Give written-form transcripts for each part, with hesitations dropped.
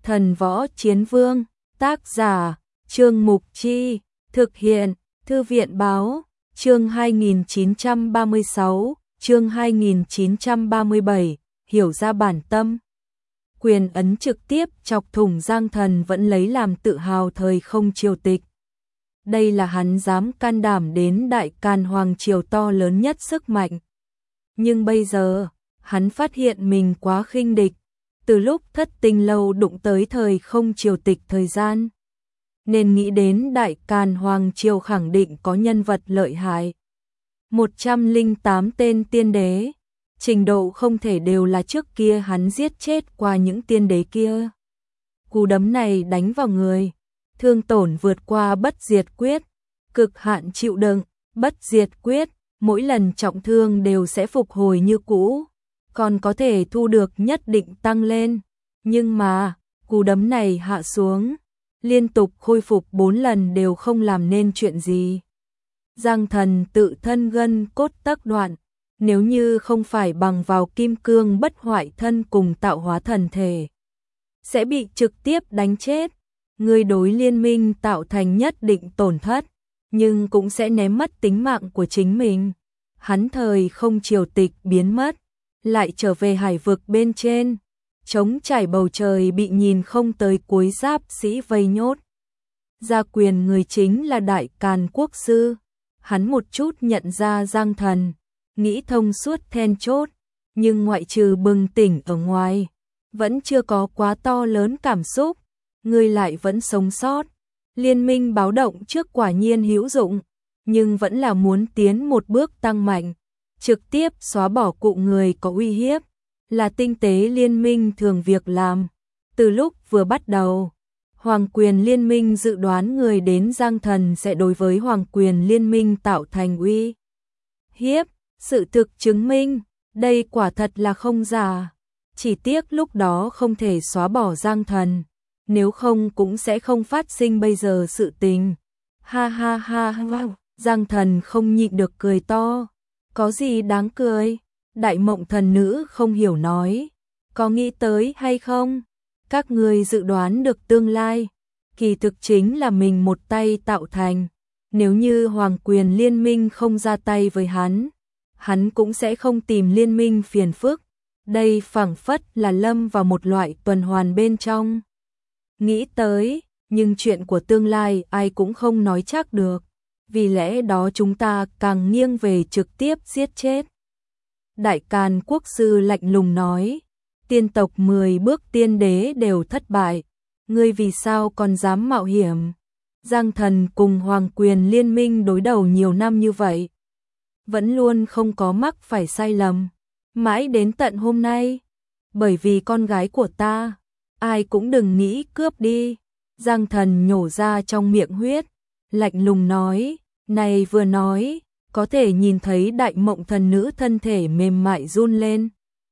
Thần võ chiến vương, tác giả, Trương Mục Chi, thực hiện, Thư viện báo, chương 2936, chương 2937, hiểu ra bản tâm. Quyền ấn trực tiếp chọc thủng Giang Thần vẫn lấy làm tự hào thời không triều tịch. Đây là hắn dám can đảm đến đại can hoàng triều to lớn nhất sức mạnh. Nhưng bây giờ, hắn phát hiện mình quá khinh địch, từ lúc Thất Tinh lâu đụng tới thời không triều tịch thời gian. Nên nghĩ đến đại can hoàng triều khẳng định có nhân vật lợi hại. 108 tên tiên đế, trình độ không thể đều là trước kia hắn giết chết qua những tiên đế kia. Cú đấm này đánh vào người, thương tổn vượt qua bất diệt quyết, cực hạn chịu đựng, bất diệt quyết, mỗi lần trọng thương đều sẽ phục hồi như cũ, còn có thể thu được nhất định tăng lên. Nhưng mà, cú đấm này hạ xuống, liên tục khôi phục 4 lần đều không làm nên chuyện gì. Giang Thần tự thân gân cốt tắc đoạn, nếu như không phải bằng vào kim cương bất hoại thân cùng tạo hóa thần thể, sẽ bị trực tiếp đánh chết. Người đối liên minh tạo thành nhất định tổn thất, nhưng cũng sẽ ném mất tính mạng của chính mình. Hắn thời không triều tịch biến mất, lại trở về hải vực bên trên, trống trải bầu trời bị nhìn không tới cuối giáp sĩ vây nhốt. Gia quyền người chính là đại càn quốc sư, hắn một chút nhận ra Giang Thần, nghĩ thông suốt then chốt, nhưng ngoại trừ bừng tỉnh ở ngoài, vẫn chưa có quá to lớn cảm xúc. Người lại vẫn sống sót. Liên minh báo động trước quả nhiên hữu dụng, nhưng vẫn là muốn tiến một bước tăng mạnh, trực tiếp xóa bỏ cụ người có uy hiếp, là tinh tế liên minh thường việc làm. Từ lúc vừa bắt đầu, Hoàng quyền liên minh dự đoán người đến Giang Thần sẽ đối với Hoàng quyền liên minh tạo thành uy hiếp. Sự thực chứng minh, đây quả thật là không giả. Chỉ tiếc lúc đó không thể xóa bỏ Giang Thần, nếu không cũng sẽ không phát sinh bây giờ sự tình. Ha ha ha ha, Giang Thần không nhịn được cười to. Có gì đáng cười? Đại mộng thần nữ không hiểu nói. Có nghĩ tới hay không? Các người dự đoán được tương lai, kỳ thực chính là mình một tay tạo thành. Nếu như Hoàng quyền liên minh không ra tay với hắn cũng sẽ không tìm liên minh phiền phức. Đây phảng phất là lâm vào một loại tuần hoàn bên trong. Nghĩ tới, nhưng chuyện của tương lai ai cũng không nói chắc được, vì lẽ đó chúng ta càng nghiêng về trực tiếp giết chết. Đại Càn quốc sư lạnh lùng nói, tiên tộc 10 bước tiên đế đều thất bại, ngươi vì sao còn dám mạo hiểm? Giang Thần cùng Hoàng quyền liên minh đối đầu nhiều năm như vậy, vẫn luôn không có mắc phải sai lầm, mãi đến tận hôm nay, bởi vì con gái của ta, ai cũng đừng nghĩ cướp đi. Giang Thần nhổ ra trong miệng huyết, lạnh lùng nói, này vừa nói, có thể nhìn thấy đại mộng thần nữ thân thể mềm mại run lên.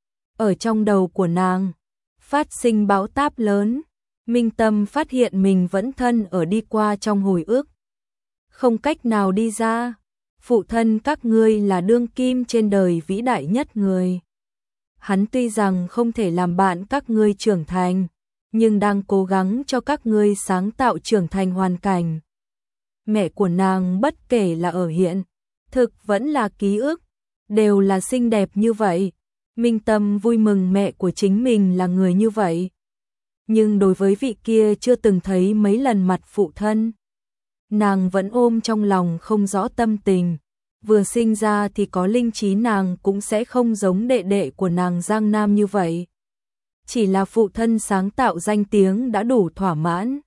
Ở trong đầu của nàng, phát sinh bão táp lớn, Minh Tâm phát hiện mình vẫn thân ở đi qua trong hồi ức. Không cách nào đi ra, phụ thân các ngươi là đương kim trên đời vĩ đại nhất người. Hắn tuy rằng không thể làm bạn các ngươi trưởng thành, nhưng đang cố gắng cho các ngươi sáng tạo trưởng thành hoàn cảnh. Mẹ của nàng bất kể là ở hiện thực vẫn là ký ức, đều là xinh đẹp như vậy. Minh Tâm vui mừng mẹ của chính mình là người như vậy. Nhưng đối với vị kia chưa từng thấy mấy lần mặt phụ thân, nàng vẫn ôm trong lòng không rõ tâm tình. Vừa sinh ra thì có linh trí, nàng cũng sẽ không giống đệ đệ của nàng Giang Nam như vậy. Chỉ là phụ thân sáng tạo danh tiếng đã đủ thỏa mãn.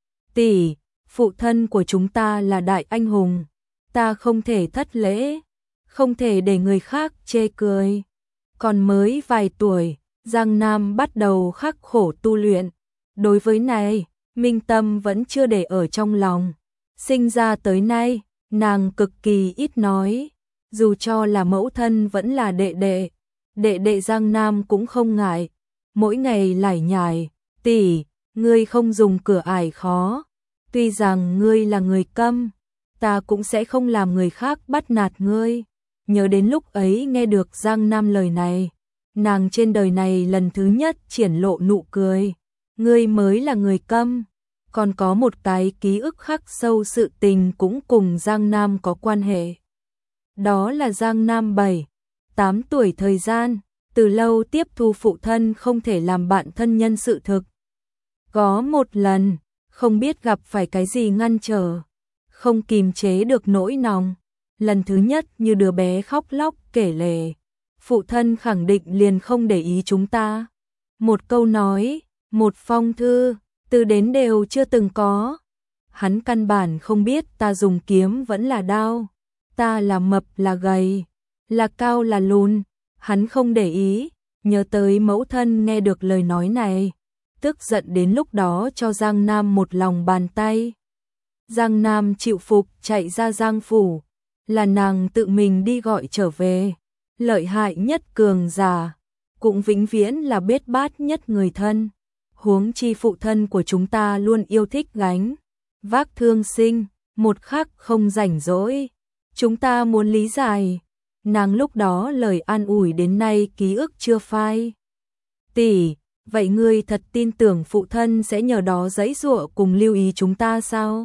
Tỷ, phụ thân của chúng ta là đại anh hùng, ta không thể thất lễ, không thể để người khác chê cười. Còn mới vài tuổi, Giang Nam bắt đầu khắc khổ tu luyện. Đối với này, Minh Tâm vẫn chưa để ở trong lòng. Sinh ra tới nay, nàng cực kỳ ít nói, dù cho là mẫu thân vẫn là đệ đệ. Đệ đệ Giang Nam cũng không ngại, mỗi ngày lải nhải, tỷ, ngươi không dùng cửa ải khó. Tuy rằng ngươi là người câm, ta cũng sẽ không làm người khác bắt nạt ngươi. Nhớ đến lúc ấy nghe được Giang Nam lời này, nàng trên đời này lần thứ nhất triển lộ nụ cười. ngươi mới là người câm. Còn có một cái ký ức khắc sâu sự tình cũng cùng Giang Nam có quan hệ. Đó là Giang Nam 7-8 tuổi thời gian, từ lâu tiếp thu phụ thân không thể làm bạn thân nhân sự thực. Có một lần, không biết gặp phải cái gì ngăn trở, không kìm chế được nỗi lòng. Lần thứ nhất như đứa bé khóc lóc kể lể, phụ thân khẳng định liền không để ý chúng ta. Một câu nói, một phong thư, từ đến đều chưa từng có. Hắn căn bản không biết ta dùng kiếm vẫn là đao, ta là mập là gầy, là cao là lùn, hắn không để ý. Nhớ tới mẫu thân nghe được lời nói này, tức giận đến lúc đó cho Giang Nam một lòng bàn tay. Giang Nam chịu phục chạy ra Giang phủ, là nàng tự mình đi gọi trở về. Lợi hại nhất cường giả, cũng vĩnh viễn là bết bát nhất người thân. Huống chi phụ thân của chúng ta luôn yêu thích gánh vác thương sinh, một khắc không rảnh rỗi. Chúng ta muốn lý giải, nàng lúc đó lời an ủi đến nay ký ức chưa phai. Tỷ, vậy ngươi thật tin tưởng phụ thân sẽ nhờ đó giãy giụa cùng lưu ý chúng ta sao?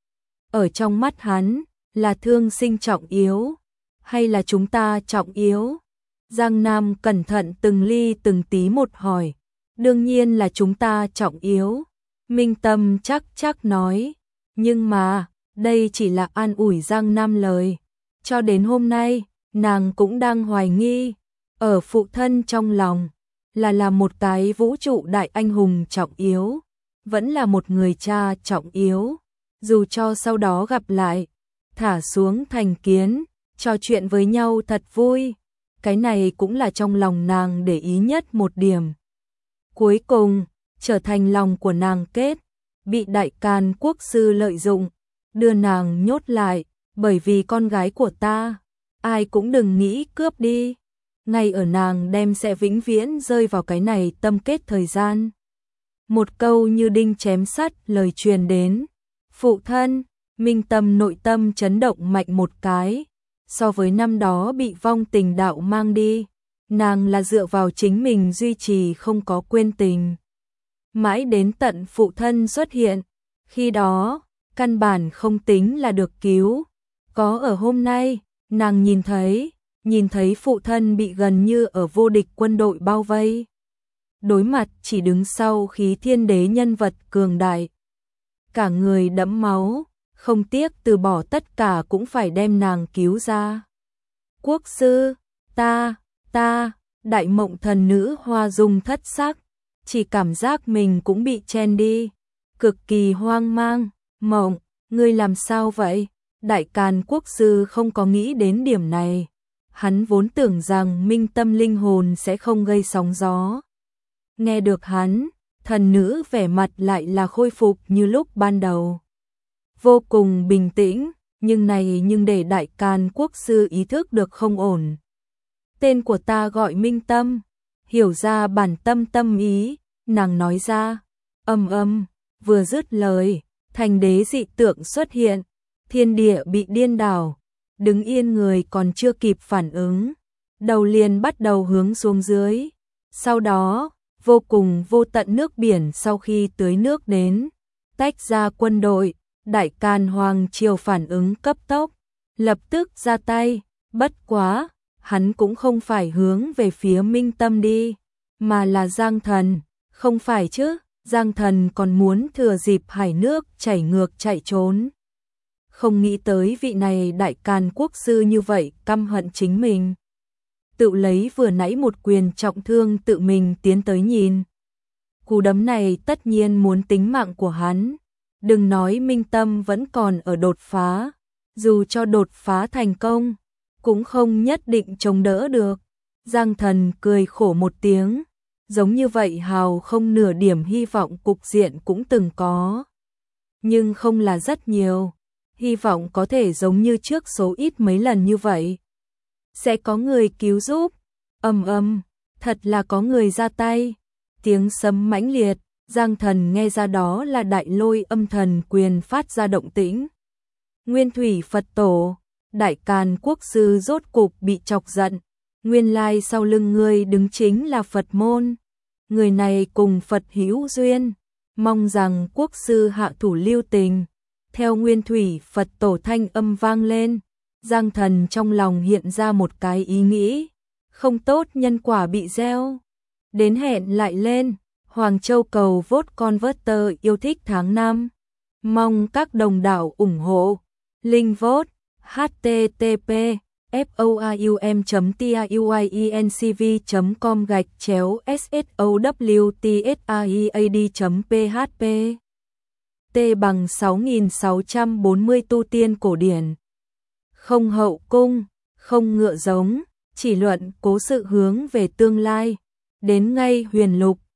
Ở trong mắt hắn, là thương sinh trọng yếu, hay là chúng ta trọng yếu? Giang Nam cẩn thận từng ly từng tí một hỏi. Đương nhiên là chúng ta trọng yếu. Minh Tâm chắc nói. Nhưng mà, đây chỉ là an ủi Giang Nam lời. Cho đến hôm nay, nàng cũng đang hoài nghi. Ở phụ thân trong lòng, là một cái vũ trụ đại anh hùng trọng yếu. Vẫn là một người cha trọng yếu. Dù cho sau đó gặp lại, thả xuống thành kiến, trò chuyện với nhau thật vui. Cái này cũng là trong lòng nàng để ý nhất một điểm. Cuối cùng, trở thành lòng của nàng kết, bị Đại Càn quốc sư lợi dụng, đưa nàng nhốt lại, bởi vì con gái của ta, ai cũng đừng nghĩ cướp đi. Ngay ở nàng đem sẽ vĩnh viễn rơi vào cái này tâm kết thời gian. Một câu như đinh chém sắt lời truyền đến. Phụ thân, Minh Tâm nội tâm chấn động mạnh một cái. So với năm đó bị vong tình đạo mang đi, nàng là dựa vào chính mình duy trì không có quên tình. Mãi đến tận phụ thân xuất hiện, khi đó, căn bản không tính là được cứu. Có ở hôm nay, nàng nhìn thấy phụ thân bị gần như ở vô địch quân đội bao vây. Đối mặt chỉ đứng sau khí thiên đế nhân vật cường đại. Cả người đẫm máu, không tiếc từ bỏ tất cả cũng phải đem nàng cứu ra. Quốc sư, ta, Đại Mộng thần nữ hoa dung thất sắc, chỉ cảm giác mình cũng bị chen đi, cực kỳ hoang mang. Mộng, ngươi làm sao vậy? Đại Càn quốc sư không có nghĩ đến điểm này. Hắn vốn tưởng rằng Minh Tâm linh hồn sẽ không gây sóng gió. Nghe được hắn, thần nữ vẻ mặt lại là khôi phục như lúc ban đầu. Vô cùng bình tĩnh, nhưng để Đại Càn quốc sư ý thức được không ổn. Tên của ta gọi Minh Tâm, hiểu ra bản tâm ý, nàng nói ra. Vừa dứt lời, thành đế dị tượng xuất hiện, thiên địa bị điên đảo, đứng yên người còn chưa kịp phản ứng, đầu liền bắt đầu hướng xuống dưới. Sau đó, vô cùng vô tận nước biển sau khi tưới nước đến, tách ra quân đội. Đại Càn hoàng triều phản ứng cấp tốc, lập tức ra tay, bất quá, hắn cũng không phải hướng về phía Minh Tâm đi, mà là Giang Thần, không phải chứ? Giang Thần còn muốn thừa dịp hải nước chảy ngược chạy trốn. Không nghĩ tới vị này Đại Càn quốc sư như vậy căm hận chính mình. Tự lấy vừa nãy một quyền trọng thương tự mình tiến tới nhìn. Cú đấm này tất nhiên muốn tính mạng của hắn. Đừng nói Minh Tâm vẫn còn ở đột phá, dù cho đột phá thành công, cũng không nhất định chống đỡ được. Giang Thần cười khổ một tiếng, giống như vậy hào không nửa điểm hy vọng cục diện cũng từng có. Nhưng không là rất nhiều, hy vọng có thể giống như trước số ít mấy lần như vậy. Sẽ có người cứu giúp, thật là có người ra tay, tiếng sấm mãnh liệt. Giang Thần nghe ra đó là Đại Lôi Âm Thần quyền phát ra động tĩnh. Nguyên Thủy Phật Tổ, Đại Càn quốc sư rốt cục bị chọc giận. Nguyên lai sau lưng ngươi đứng chính là Phật môn. Người này cùng Phật hữu duyên, Mong rằng quốc sư hạ thủ lưu tình. Theo nguyên thủy Phật tổ thanh âm vang lên, Giang Thần trong lòng hiện ra một cái ý nghĩ, không tốt nhân quả bị gieo. Đến hẹn lại lên, Hoàng Châu cầu vote converter yêu thích tháng 5. Mong các đồng đảo ủng hộ. Link vote http forum.tiuinCV.com/sSOWTSAIAD.php T bằng 6640 tu tiên cổ điển. Không hậu cung, không ngựa giống, chỉ luận cố sự hướng về tương lai. Đến ngay huyền lục,